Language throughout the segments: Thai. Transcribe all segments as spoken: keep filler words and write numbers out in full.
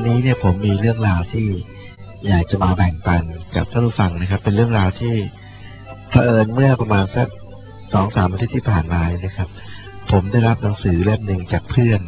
วันนี้เนี่ยผมมีเรื่องราวที่อยากจะมาแบ่งปันกับท่านผู้ฟังนะครับเป็นเรื่องราวที่เผอิญเมื่อประมาณสักสองสามอาทิตย์ที่ผ่านมานะครับผมได้รับหนังสือเล่มหนึ่งจากเพื่อน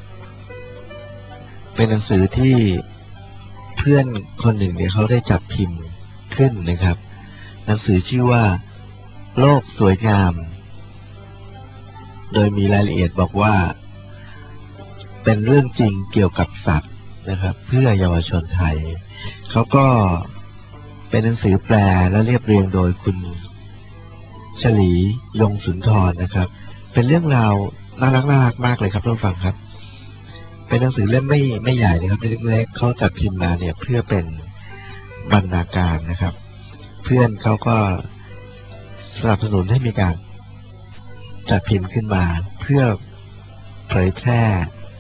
เป็นหนังสือที่เพื่อนคนหนึ่งเนี่ยเขาได้จัดพิมพ์ขึ้นนะครับหนังสือชื่อว่าโลกสวยงามโดยมีรายละเอียดบอกว่าเป็นเรื่องจริงเกี่ยวกับสัตว์นะครับเพื่อเยาวชนไทยเขาก็เป็นหนังสือแปลและเรียบเรียงโดยคุณฉลียงสุนทรนะครับเป็นเรื่องราวน่ารักน่ารักมากเลยครับท่านผู้ฟังครับเป็นหนังสือเล่มไม่ไม่ใหญ่นะครับเล็กๆเขาจัดพิมพ์มาเนี่ยเพื่อเป็นบรรณาการนะครับเพื่อนเขาก็สนับสนุนให้มีการจัดพิมพ์ขึ้นมาเพื่อเผยแพร่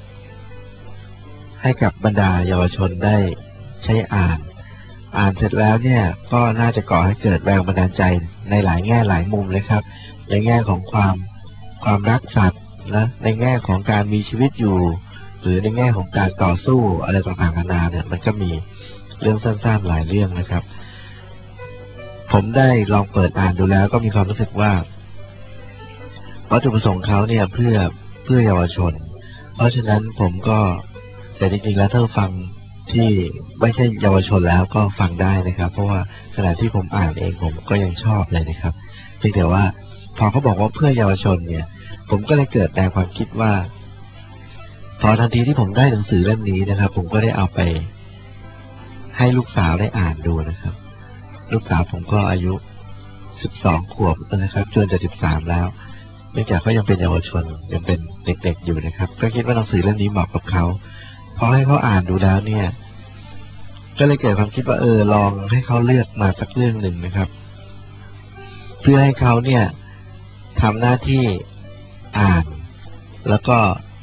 ให้กับบรรดาเยาวชนได้ใช้อ่านอ่านเสร็จแล้วเนี่ยก็น่าจะก่อให้เกิดแรงบันดาลใจในหลายแง่หลายมุมเลยครับในแง่ของความความรักสัตว์นะในแง่ของการมีชีวิตอยู่หรือในแง่ของการต่อสู้อะไรต่างๆนานาเนี่ยมันก็มีเรื่องสั้นๆหลายเรื่องนะครับผมได้ลองเปิดอ่านดูแล้วก็มีความรู้สึกว่าวัตถุประสงค์เขาเนี่ยเพื่อเพื่อเยาวชนเพราะฉะนั้นผมก็แต่จริงๆแล้วถ้าฟังที่ไม่ใช่เยาวชนแล้วก็ฟังได้นะครับเพราะว่าขณะที่ผมอ่านเองผมก็ยังชอบเลยนะครับเพียงแต่ว่าพอเขาบอกว่าเพื่อเยาวชนเนี่ยผมก็เลยเกิดแรงความคิดว่าพอทันทีที่ผมได้หนังสือเล่มนี้นะครับผมก็ได้เอาไปให้ลูกสาวได้อ่านดูนะครับลูกสาวผมก็อายุสิบสองขวบนะครับจนจะสิบสามแล้วเนื่องจากเขายังเป็นเยาวชนยังเป็นเด็กๆอยู่นะครับก็คิดว่าหนังสือเล่มนี้เหมาะกับเขาพอให้เขาอ่านดูแล้วเนี่ยก็เลยเกิดความคิดว่าเออลองให้เขาเลือกมาสักเรื่องหนึ่งนะครับเพื่อให้เขาเนี่ยทำหน้าที่อ่านแล้วก็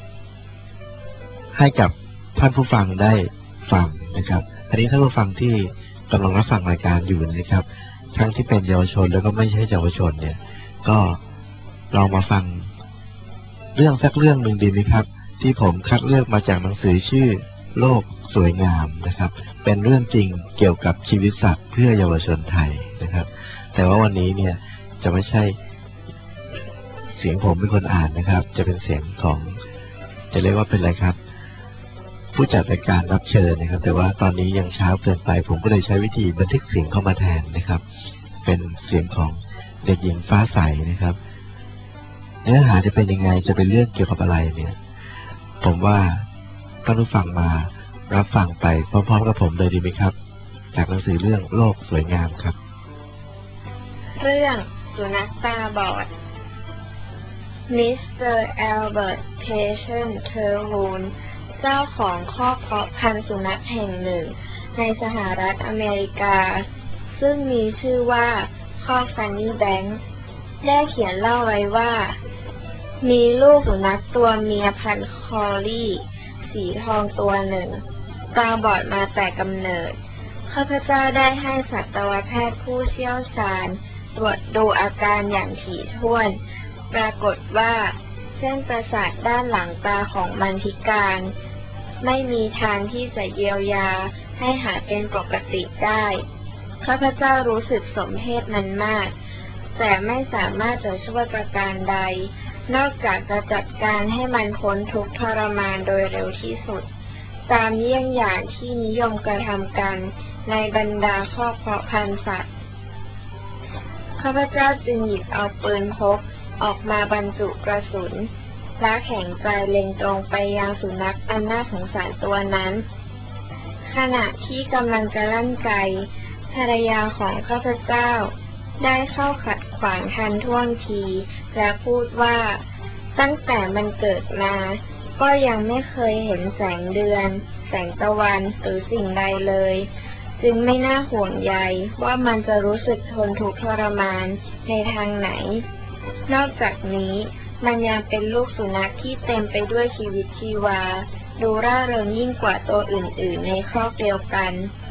ให้กับท่านผู้ฟังได้ฟังนะครับอันนี้ท่านผู้ฟังที่กำลังรับฟังรายการอยู่นะครับทั้งที่เป็นเยาวชนแล้วก็ไม่ใช่เยาวชนเนี่ยก็ลองมาฟังเรื่องสักเรื่องหนึ่งดีไหมครับที่ผมคัดเลือกมาจากหนังสือชื่อโลกสวยงามนะครับเป็นเรื่องจริงเกี่ยวกับชีวิตสัตว์เพื่อเยาวชนไทยนะครับแต่ว่าวันนี้เนี่ยจะไม่ใช่เสียงผมเป็นคนอ่านนะครับจะเป็นเสียงของจะเรียกว่าเป็นอะไรครับผู้จัดรายการรับเชิญนะครับแต่ว่าตอนนี้ยังเช้าเกินไปผมก็เลยใช้วิธีบันทึกเสียงเข้ามาแทนนะครับเป็นเสียงของเด็กหญิงฟ้าใสนะครับเนื้อหาจะเป็นยังไงจะเป็นเรื่องเกี่ยวกับอะไรเนี่ยผมว่าท่านผู้ฟังมารับฟังไปพร้อมๆกับผมเลยดีไหมครับจากหนังสือเรื่องโลกสวยงามครับเรื่องสุนัขตาบอดมิสเตอร์แอลเบิร์ตเทชันเทอร์ฮูนเจ้าของคอกเพาะพันธุ์สุนัขแห่งหนึ่งในสหรัฐอเมริกาซึ่งมีชื่อว่าคอกซันนี่แบงค์ได้เขียนเล่าไว้ว่ามีลูกสุนัขตัวเมียพันธุ์คอลลี่สีทองตัวหนึ่งตาบอดมาแต่กำเนิดข้าพเจ้าได้ให้สัตวแพทย์ผู้เชี่ยวชาญตรวจดูอาการอย่างถี่ถ้วนปรากฏว่าเส้นประสาทด้านหลังตาของมันพิการไม่มีทางที่จะเยียวยาให้หายเป็นปกติได้ข้าพเจ้ารู้สึกสมเพชมันมากแต่ไม่สามารถจะช่วยประการใดนอกจากจะจัดการให้มันพ้นทุกข์ทรมานโดยเร็วที่สุดตามเยี่ยงอย่างที่นิยมกระทำกันในบรรดาคอกเพาะพันธุ์สัตว์ข้าพเจ้าจึงหยิบเอาปืนพกออกมาบรรจุกระสุนและแข็งใจเล็งตรงไปยังสุนัขอันน่าสงสารตัวนั้นขณะที่กำลังจะลั่นไกภรรยาของข้าพเจ้าได้เข้าขัดขวางทันท่วงทีและพูดว่าตั้งแต่มันเกิดมาก็ยังไม่เคยเห็นแสงเดือนแสงตะวันหรือสิ่งใดเลยจึงไม่น่าห่วงใยว่ามันจะรู้สึกทนทุกข์ทรมานในทางไหนนอกจากนี้มันยังเป็นลูกสุนัขที่เต็มไปด้วยชีวิตชีวาดูร่าเริงยิ่งกว่าตัวอื่นๆในครอบเดียวกัน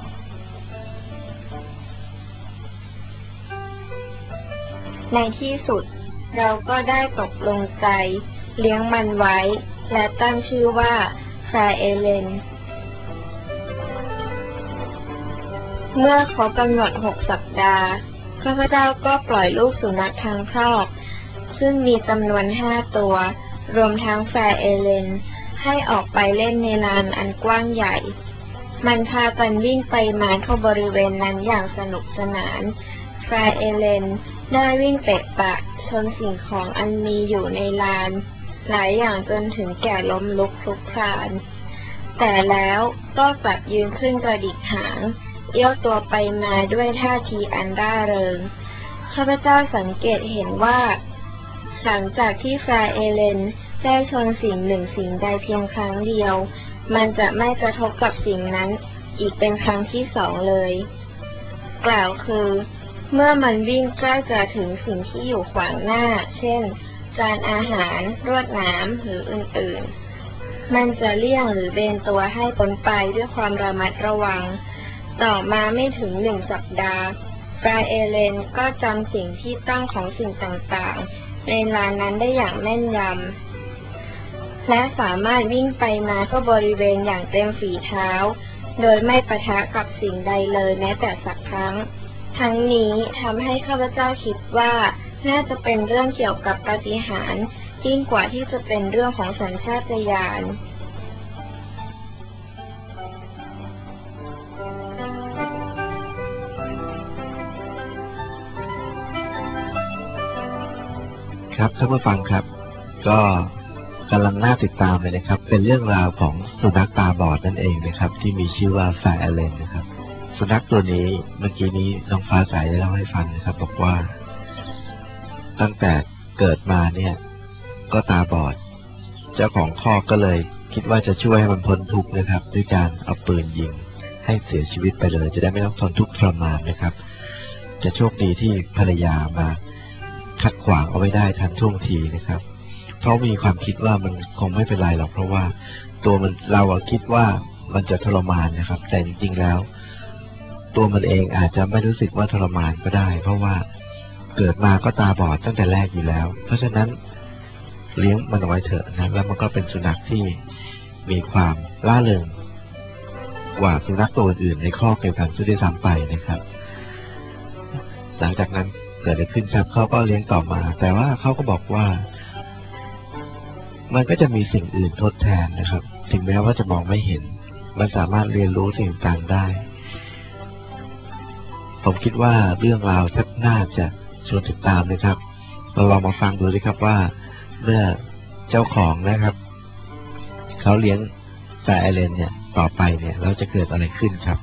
ในที่สุดเราก็ได้ตกลงใจเลี้ยงมันไว้และตั้งชื่อว่าซาเอเลนเมื่อครบกำหนดหกสัปดาห์ข้าพเจ้าก็ปล่อยลูกสุนัขทางครอกซึ่งมีจำนวนห้าตัวรวมทั้งแฟร์เอเลนให้ออกไปเล่นในลานอันกว้างใหญ่มันพากันวิ่งไปมาเข้าบริเวณนั้นอย่างสนุกสนานแฟร์เอเลนได้วิ่งเตะปะชนสิ่งของอันมีอยู่ในลานหลายอย่างจนถึงแก่ล้มลุกคลุกคลานแต่แล้วก็กลับยืนขึ้นกระดิกหางเอี้ยวตัวไปมาด้วยท่าทีอันร่าเริงข้าพเจ้าสังเกตเห็นว่าหลังจากที่แฟร์เอเลนได้ชนสิ่งหนึ่งสิ่งใดเพียงครั้งเดียวมันจะไม่กระทบกับสิ่งนั้นอีกเป็นครั้งที่สองเลยกล่าวคือเมื่อมันวิ่งใกล้จะถึงสิ่งที่อยู่ขวางหน้าเช่นจานอาหารรวดหนามหรืออื่นๆมันจะเลี่ยงหรือเบนตัวให้พ้นไปด้วยความระมัดระวังต่อมาไม่ถึงหนึ่งสัปดาห์แฟร์เอเลนก็จำสิ่งที่ตั้งของสิ่งต่างๆในลานนั้นได้อย่างแม่นยำและสามารถวิ่งไปมาทั่วบริเวณอย่างเต็มฝีเท้าโดยไม่ปะทะกับสิ่งใดเลยแม้แต่สักครั้งทั้งนี้ทำให้ข้าพเจ้าคิดว่าน่าจะเป็นเรื่องเกี่ยวกับปาฏิหาริย์ยิ่งกว่าที่จะเป็นเรื่องของสัญชาตญาณครับท่านผู้ฟังครับก็กำลังน่าติดตามเลยนะครับเป็นเรื่องราวของสุนัขตาบอดนั่นเองนะครับที่มีชื่อว่าแฟร์เอเลนนะครับสุนัขตัวนี้เมื่อกี้นี้น้องฟ้าใสได้เล่าให้ฟังนะครับบอกว่าตั้งแต่เกิดมาเนี่ยก็ตาบอดเจ้าของคอกก็เลยคิดว่าจะช่วยให้มันพ้นทุกข์นะครับด้วยการเอาปืนยิงให้เสียชีวิตไปเลยจะได้ไม่ต้องทนทุกข์ทรมานนะครับจะโชคดีที่ภรรยามาขัดขวางเอาไว้ได้ทันท่วงทีนะครับเพราะมีความคิดว่ามันคงไม่เป็นไรหรอกเพราะว่าตัวมันเราคิดว่ามันจะทรมานนะครับแต่จริงๆแล้วตัวมันเองอาจจะไม่รู้สึกว่าทรมานก็ได้เพราะว่าเกิดมาก็ตาบอดตั้งแต่แรกอยู่แล้วเพราะฉะนั้นเลี้ยงมันเอาไว้เถอะนะแล้วมันก็เป็นสุนัขที่มีความล่าเริงกว่าสุนัขตัวอื่นในข้อเกี่ยวกันด้วยซ้ำไปนะครับหลังจากนั้นเกิดอะไรขึ้นครับเขาก็เลี้ยงต่อมาแต่ว่าเขาก็บอกว่ามันก็จะมีสิ่งอื่นทดแทนนะครับถึงแม้ว่าจะมองไม่เห็นมันสามารถเรียนรู้สิ่งต่างได้ผมคิดว่าเรื่องราวชักน่าจะชวนติดตามนะครับเราลองมาฟังดูสิครับว่าเมื่อเจ้าของนะครับเขาเลี้ยงแฟร์เอเลนเนี่ยต่อไปเนี่ยเราจะเกิดอะไรขึ้นครับ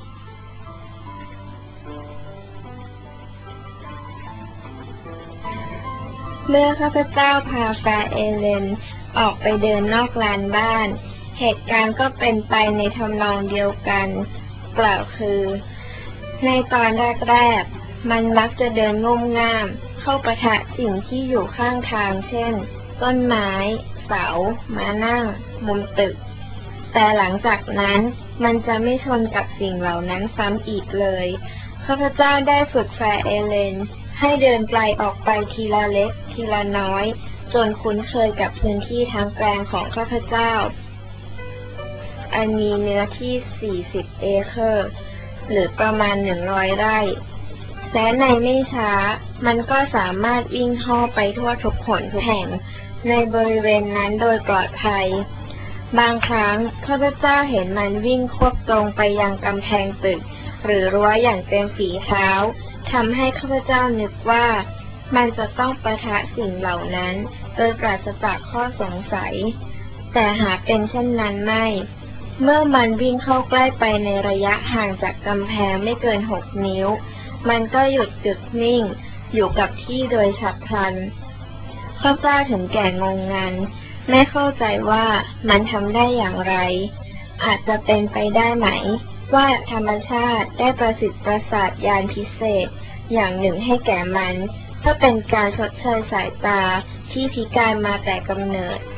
เมื่อข้าพเจ้าพาแฟร์เอเลนออกไปเดินนอกลานบ้านเหตุการณ์ก็เป็นไปในทำนองเดียวกันกล่าวคือในตอนแรกๆมันมักจะเดินงุ่มง่ามเข้าปะทะสิ่งที่อยู่ข้างทางเช่นต้นไม้เสาม้านั่งมุมตึกแต่หลังจากนั้นมันจะไม่ชนกับสิ่งเหล่านั้นซ้ำอีกเลยข้าพเจ้าได้ฝึกแฟร์เอเลนให้เดินไกลออกไปทีละเล็กทีละน้อยจนคุ้นเคยกับพื้นที่ทางแปลงของข้าพเจ้าอันมีเนื้อที่สี่สิบเอเคอร์หรือประมาณหนึ่งร้อยไร่และในไม่ช้ามันก็สามารถวิ่งห่อไปทั่วทุกหนทุกแห่งในบริเวณนั้นโดยปลอดภัยบางครั้งข้าพเจ้าเห็นมันวิ่งควบตรงไปยังกำแพงตึกหรือรั้วอย่างเต็มฝีเท้าทำให้ข้าพเจ้านึกว่ามันจะต้องปะทะสิ่งเหล่านั้นโดยปราศจากข้อสงสัยแต่หาเป็นเช่นนั้นไม่เมื่อมันวิ่งเข้าใกล้ไปในระยะห่างจากกำแพงไม่เกินหกนิ้วมันก็หยุดกึกนิ่งอยู่กับที่โดยฉับพลันข้าพเจ้าถึงแก่งงงันไม่เข้าใจว่ามันทำได้อย่างไรอาจจะเป็นไปได้ไหมว่าธรรมชาติได้ประสิทธิ์ประสาทญาณพิเศษอย่างหนึ่งให้แก่มันเพื่อเป็นการชดเชยสายตาที่พิการมาแต่กำเนิด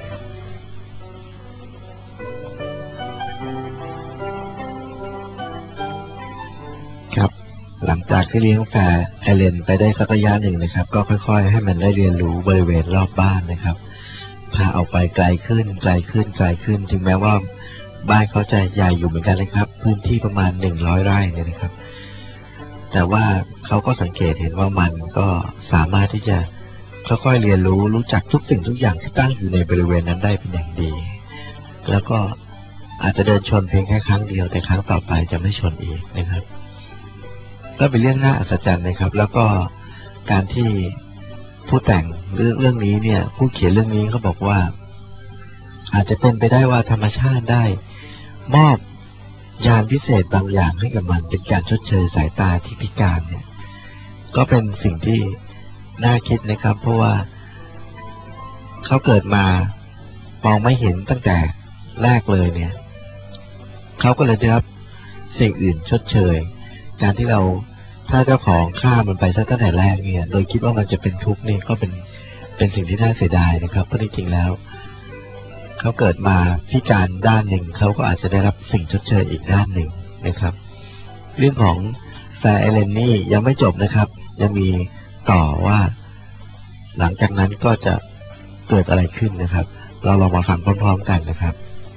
ครับหลังจากที่เลี้ยงแฟร์เอเลนไปได้สักระยะหนึ่งนะครับก็ค่อยๆให้มันได้เรียนรู้บริเวณรอบบ้านนะครับพาออกไปไกลขึ้นไกลขึ้นไกลขึ้นถึงแม้ว่าบ้านเขาจะใหญ่อยู่เหมือนกันเลยครับพื้นที่ประมาณหนึ่งร้อยไร่เนี่ยนะครับแต่ว่าเขาก็สังเกตเห็นว่ามันก็สามารถที่จะค่อยๆเรียนรู้รู้จักทุกสิ่งทุกอย่างที่ตั้งอยู่ในบริเวณนั้นได้เป็นอย่างดีแล้วก็อาจจะเดินชนเพียงแค่ครั้งเดียวแต่ครั้งต่อไปจะไม่ชนอีกนะครับก็เป็นเรื่องน่าอัศจรรย์นะครับแล้วก็การที่ผู้แต่งเรื่องเรื่องนี้เนี่ยผู้เขียนเรื่องนี้เขาบอกว่าอาจจะเป็นไปได้ว่าธรรมชาติได้มอบยานพิเศษบางอย่างให้กับมันเป็นการชดเชยสายตาที่พิการเนี่ยก็เป็นสิ่งที่น่าคิดนะครับเพราะว่าเขาเกิดมามองไม่เห็นตั้งแต่แรกเลยเนี่ยเขาก็เลยได้รับสิ่งอื่นชดเชยการที่เราถ้าเจ้าของฆ่ามันไปตั้งแต่แรกเนี่ยโดยคิดว่ามันจะเป็นทุกข์นี่ก็เป็นเป็นสิ่งที่น่าเสียดายนะครับเพราะจริงๆแล้วเขาเกิดมาพิการด้านหนึ่งเขาก็อาจจะได้รับสิ่งชดเชยอีกด้านหนึ่งนะครับเรื่องของแฟร์เอเลนนี่ยังไม่จบนะครับยังมีต่อว่าหลังจากนั้นก็จะเกิดอะไรขึ้นนะครับเราลองมาฟังพร้อมๆกันนะครับ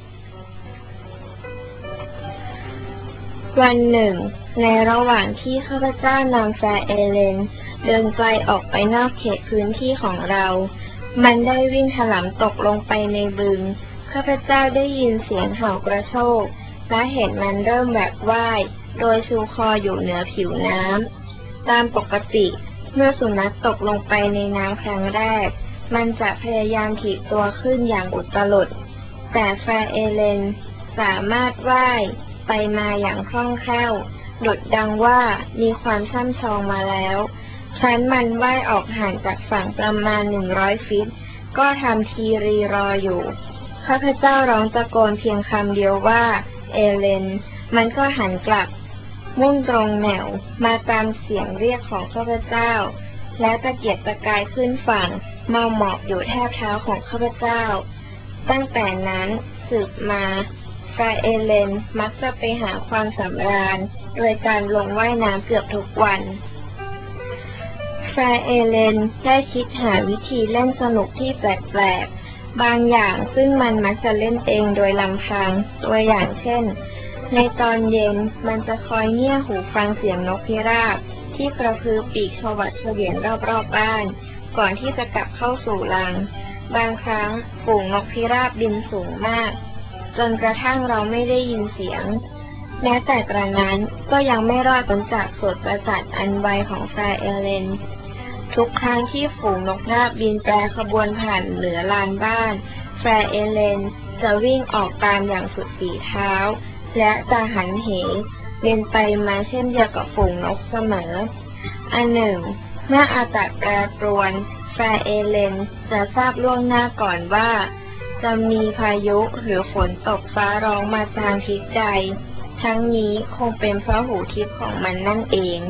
วันหนึ่งในระหว่างที่ข้าพเจ้านำแฟร์เอเลนเดินไกลออกไปนอกเขตพื้นที่ของเรามันได้วิ่งถลำตกลงไปในบึงข้าพเจ้าได้ยินเสียงเห่ากระโชกและเห็นมันเริ่มแหวกว่ายโดยชูคออยู่เหนือผิวน้ำตามปกติเมื่อสุนัขตกลงไปในน้ำครั้งแรกมันจะพยายามถีบตัวขึ้นอย่างอุตลุดแต่แฟร์เอเลนสามารถว่ายไปมาอย่างคล่องแคล่วดุจดังว่ามีความช่ำชองมาแล้วครั้นมันว่ายออกห่างจากฝั่งประมาณหนึ่งร้อยฟิตก็ทำทีรีรออยู่ข้าพเจ้าร้องตะโกนเพียงคำเดียวว่าเอเลนมันก็หันกลับมุ่งตรงแนวมาตามเสียงเรียกของข้าพเจ้าและตะเกียกตะกายขึ้นฝั่งเมาหมอบอยู่แทบเท้าของข้าพเจ้าตั้งแต่นั้นสืบมาแฟร์เอเลนมักจะไปหาความสำราญโดยการลงว่ายน้ำเกือบทุกวันแฟร์เอเลนได้คิดหาวิธีเล่นสนุกที่แปลกๆบางอย่างซึ่งมันมักจะเล่นเองโดยลำพังตัวอย่างเช่นในตอนเย็นมันจะคอยเงี่ยหูฟังเสียงนกพิราบที่กระพือปีกชวัดเฉวียนรอบๆบ้านก่อนที่จะกลับเข้าสู่รังบางครั้งฝูงนกพิราบบินสูงมากจนกระทั่งเราไม่ได้ยินเสียงแม้แต่กระนั้นก็ยังไม่รอดพ้นจากโสตประสาทอันไวของแฟร์เอเลนทุกครั้งที่ฝูงนกนาบบินแปรขบวนผ่านเหนือลานบ้านแฟร์เอเลนจะวิ่งออกตามอย่างสุดฝีเท้าและจะหันเหเดินไปมาเช่นเดียวกับฝูงนกเสมออันหนึ่งเมื่ออากาศแปรปรวนแฟร์เอเลนจะทราบล่วงหน้าก่อนว่าจะมีพายุหรือฝนตกฟ้าร้องมาทางทิศใดทั้งนี้คงเป็นเพราะหูทิพย์ของมันนั่นเอง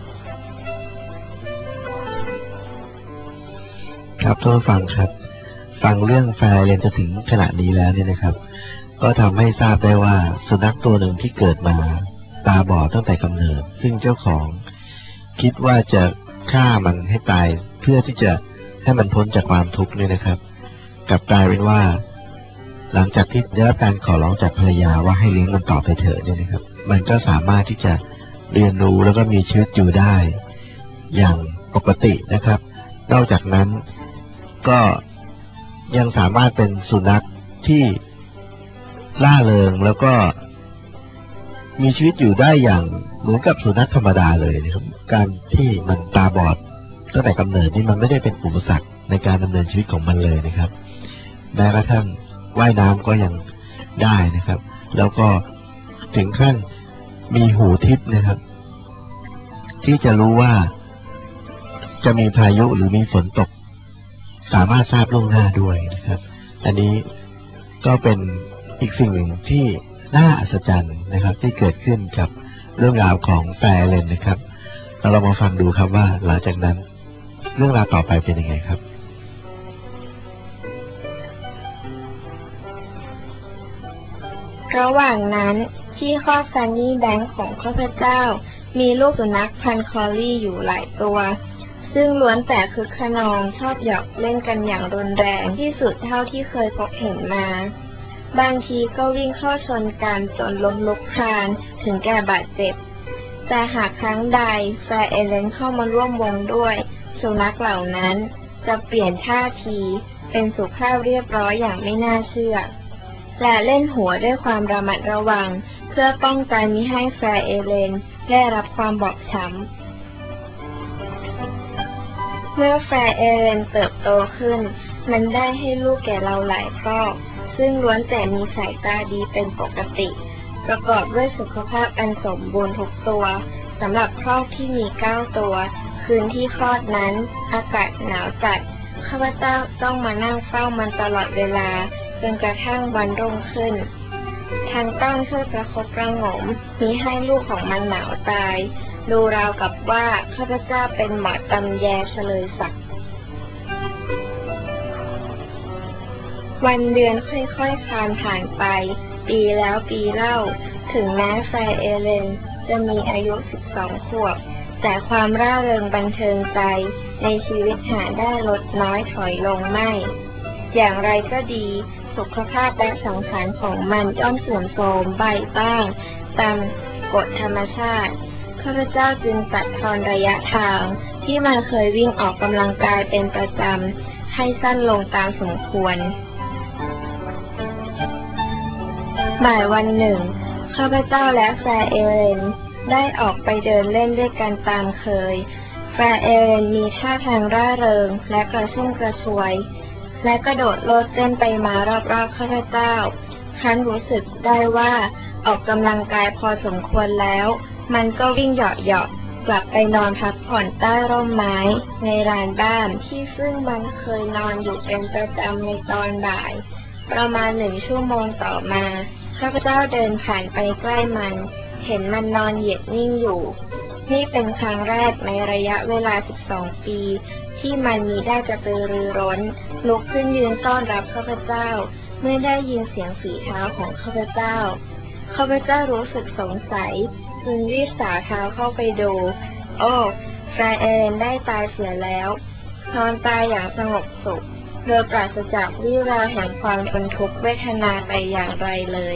ครับท่านผู้ฟังครับฟังเรื่องแฟร์เอเลนจะถึงขณะนี้แล้วเนี่ยนะครับก็ทำให้ทราบได้ว่าสุนัขตัวหนึ่งที่เกิดมาตาบอดตั้งแต่กำเนิดซึ่งเจ้าของคิดว่าจะฆ่ามันให้ตายเพื่อที่จะให้มันพ้นจากความทุกข์เนี่ยนะครับกลับกลายเป็นว่าหลังจากที่ได้รับการขอร้องจากภรรยาว่าให้เลี้ยงมันต่อไปเถอะเนี่ยนะครับมันก็สามารถที่จะเรียนรู้แล้วก็มีชีวิตอยู่ได้อย่างปกตินะครับนอกจากนั้นก็ยังสามารถเป็นสุนัขที่ล่าเริงแล้วก็มีชีวิตอยู่ได้อย่างเหมือนกับสุนัขธรรมดาเลยนะครับการที่มันตาบอดตั้งแต่กำเนิดนี่มันไม่ได้เป็นอุปสรรคในการดำเนินชีวิตของมันเลยนะครับแม้กระทั่งว่ายน้ำก็ยังได้นะครับแล้วก็ถึงขั้นมีหูทิพย์นะครับที่จะรู้ว่าจะมีพายุหรือมีฝนตกสามารถทราบล่วงหน้าด้วยนะครับอันนี้ก็เป็นอีกสิ่งหนึ่งที่น่าอัศจรรย์นะครับที่เกิดขึ้นกับเรื่องราวของแฟร์เอเลนนะครับเราลองมาฟังดูครับว่าหลังจากนั้นเรื่องราวต่อไปเป็นยังไงครับระหว่างนั้นที่คอกซันนี่แบงค์ของข้าพเจ้ามีลูกสุนัขพันธุ์คอลลี่อยู่หลายตัวซึ่งล้วนแต่คึกขนองชอบหยอกเล่นกันอย่างรุนแรงที่สุดเท่าที่เคยพบเห็นมาบางทีก็วิ่งเข้าชนกันจนล้มลุกคลานถึงแก่บาดเจ็บแต่หากครั้งใดแฟร์เอเลนเข้ามาร่วมวงด้วยสุนัขเหล่านั้นจะเปลี่ยนท่าทีเป็นสุภาพเรียบร้อยอย่างไม่น่าเชื่อและเล่นหัวด้วยความระมัดระวังเพื่อป้องกันมิให้แฟร์เอเลนได้รับความบอบช้ำเมื่อแฟร์เอเลนเติบโตขึ้นมันได้ให้ลูกแก่เราหลายครอกซึ่งล้วนแต่มีสายตาดีเป็นปกติประกอบด้วยสุขภาพอันสมบูรณ์ทุกตัวสำหรับครอกที่มีเก้าตัวคืนที่คลอดนั้นอากาศหนาวจัดข้าพเจ้าต้องมานั่งเฝ้ามันตลอดเวลาจนกระทั่งวันรุ่งขึ้นทางต้องช่วยประคบประหงมมิให้ลูกของมันหนาวตายดูราวกับว่าข้าพเจ้าเป็นหมอตำแยเฉลยศักดิ์วันเดือนค่อยๆคลานผ่านไปปีแล้วปีเล่าถึงแม้แฟร์เอเลนจะมีอายุสิบสองขวบแต่ความร่าเริงบันเทิงใจในชีวิตหาได้ลดน้อยถอยลงไม่อย่างไรก็ดีสุขภาพและสังขารของมันย่อมเสื่อมโทรมไปบ้างตามกฎธรรมชาติข้าพเจ้าจึงตัดทอนระยะทางที่มันเคยวิ่งออกกำลังกายเป็นประจำให้สั้นลงตามสมควรบ่ายวันหนึ่งข้าพเจ้าและแฟร์เอเลนได้ออกไปเดินเล่นด้วยกันตามเคยแฟร์เอเลนมีท่าทางร่าเริงและกระชุ่มกระชวยและกระโดดโลดเต้นไปมารอบๆข้าพเจ้าครั้นรู้สึกได้ว่าออกกำลังกายพอสมควรแล้วมันก็วิ่งเหาะๆกลับไปนอนพักผ่อนใต้ร่มไม้ในลานบ้านที่ซึ่งมันเคยนอนอยู่เป็นประจำในตอนบ่ายประมาณหนึ่งชั่วโมงต่อมาข้าพเจ้าเดินผ่านไปใกล้มันเห็นมันนอนเหยียดนิ่งอยู่นี่เป็นครั้งแรกในระยะเวลาสิบสองปีที่มันมีได้กระตือรือร้นลุกขึ้นยืนต้อนรับข้าพเจ้าเมื่อได้ยินเสียงฝีเท้าของข้าพเจ้าข้าพเจ้ารู้สึกสงสัยจึงรีบสาวเท้าเข้าไปดูโอ้แฟร์เอเลนได้ตายเสียแล้วนอนตายอย่างสงบสุขโดยปราศจากวี่แววแห่งความเป็นทุกข์เวทนาแต่อย่างไรเลย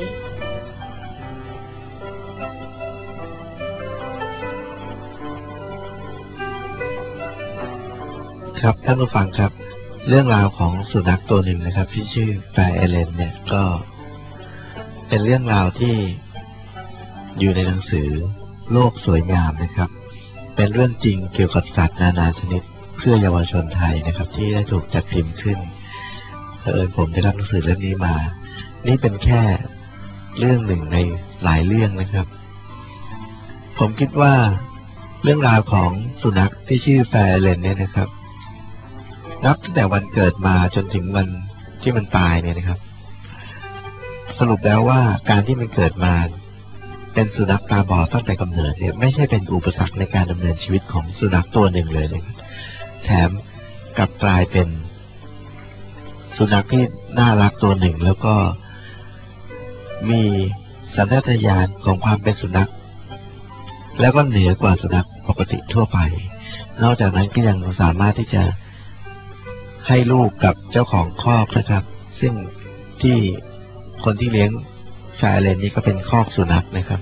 ครับท่านผู้ฟังครับเรื่องราวของสุนัขตัวหนึ่งนะครับที่ชื่อแฟร์เอเลนเนี่ยก็เป็นเรื่องราวที่อยู่ในหนังสือโลกสวยงามนะครับเป็นเรื่องจริงเกี่ยวกับสัตว์นานาชนิดเพื่อเยาวชนไทยนะครับที่ได้ถูกจัดพิมพ์ขึ้นเผอิญผมได้รับหนังสือเล่มนี้มานี่เป็นแค่เรื่องหนึ่งในหลายเรื่องนะครับผมคิดว่าเรื่องราวของสุนัขที่ชื่อแฟร์เอเลนเนี่ยนะครับนับตั้งแต่วันเกิดมาจนถึงวันที่มันตายเนี่ยนะครับสรุปแล้วว่าการที่มันเกิดมาเป็นสุนัขตาบอดตั้งแต่กำเนิดเนี่ยไม่ใช่เป็นอุปสรรคในการดำเนินชีวิตของสุนัขตัวหนึ่งเลยนะครับแถมกลับกลายเป็นสุนัขที่น่ารักตัวหนึ่งแล้วก็มีสัญชาตญาณของความเป็นสุนัขแล้วก็เหนือกว่าสุนัขปกติทั่วไปนอกจากนั้นก็ยังสามารถที่จะให้ลูกกับเจ้าของคอกนะครับซึ่งที่คนที่เลี้ยงแฟร์เอเลนนี่ก็เป็นคอกสุนัขนะครับ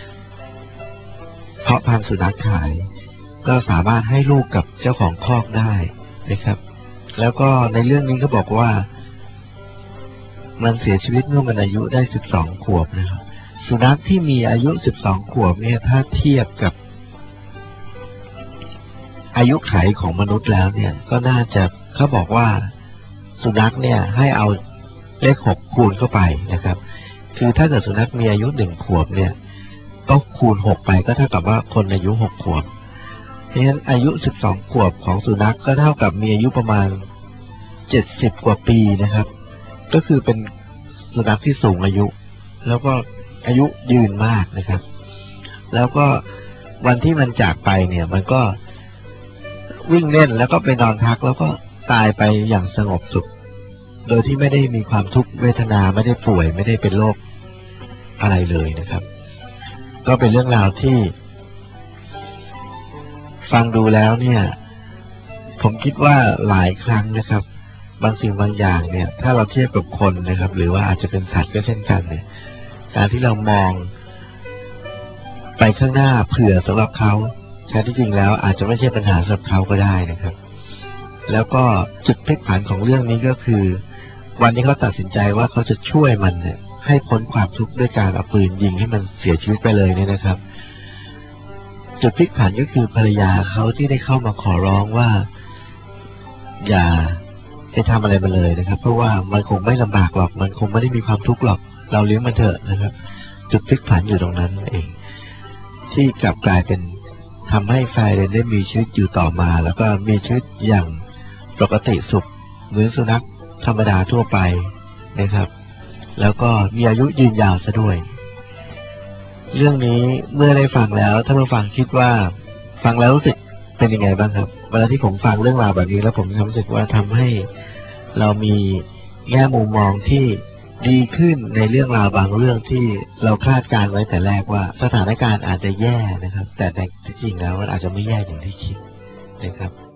เพาะพันธุ์สุนัขขายก็สามารถให้ลูกกับเจ้าของคอกได้นะครับแล้วก็ในเรื่องนี้ก็บอกว่ามันเสียชีวิตเมื่อมันอายุได้สิบสองขวบนะครับสุนัขที่มีอายุสิบสองขวบเนี่ยถ้าเทียบกับอายุไขของมนุษย์แล้วเนี่ยก็น่าจะเขาบอกว่าสุนัขเนี่ยให้เอาเลขหกคูณเข้าไปนะครับคือถ้าเกิดสุนัขมีอายุหนึ่งขวบเนี่ยก็คูณหกไปก็เท่ากับว่าคนอายุหกขวบเพราะฉะนั้นอายุสิบสองขวบของสุนัขก็เท่ากับมีอายุประมาณเจ็ดสิบกว่าปีนะครับก็คือเป็นสุนัขที่สูงอายุแล้วก็อายุยืนมากนะครับแล้วก็วันที่มันจากไปเนี่ยมันก็วิ่งเล่นแล้วก็ไปนอนพักแล้วก็ตายไปอย่างสงบสุขโดยที่ไม่ได้มีความทุกข์เวทนาไม่ได้ป่วยไม่ได้เป็นโรคอะไรเลยนะครับก็เป็นเรื่องราวที่ฟังดูแล้วเนี่ยผมคิดว่าหลายครั้งนะครับบางสิ่งบางอย่างเนี่ยถ้าเราเทียบกับคนนะครับหรือว่าอาจจะเป็นสัตว์ก็เช่นกันเนี่ยการที่เรามองไปข้างหน้าเผื่อสำหรับเขาแท้ที่จริงแล้วอาจจะไม่ใช่ปัญหาสำหรับเขาก็ได้นะครับแล้วก็จุดพลิกผันของเรื่องนี้ก็คือวันที่เขาตัดสินใจว่าเขาจะช่วยมันเนี่ยให้พ้นความทุกข์ด้วยการเอาปืนยิงให้มันเสียชีวิตไปเลยเนี่ยนะครับจุดพลิกผันก็คือภรรยาเขาที่ได้เข้ามาขอร้องว่าอย่าไปทำอะไรมันเลยนะครับเพราะว่ามันคงไม่ลำบากหรอกมันคงไม่ได้มีความทุกข์หรอกเราเลี้ยงมันเถอะนะครับจุดพลิกผันอยู่ตรงนั้นเองที่กลับกลายเป็นทำให้ไฟเรนได้มีชีวิตอยู่ต่อมาแล้วก็มีชีวิตอย่างปกติสุขเหมือนสุนัขธรรมดาทั่วไปนะครับแล้วก็มีอายุยืนยาวซะด้วยเรื่องนี้เมื่อได้ฟังแล้วถ้าผู้ฟังคิดว่าฟังแล้วรู้สึกเป็นยังไงบ้างครับเวลาที่ผมฟังเรื่องราวแบบนี้แล้วผมมีความรู้สึกว่าทำให้เรามีแง่มุมมองที่ดีขึ้นในเรื่องราวบางเรื่องที่เราคาดการไว้แต่แรกว่าสถานการณ์อาจจะแย่นะครับแต่ในที่จริงแล้วมันอาจจะไม่แย่อย่างที่คิดนะครับ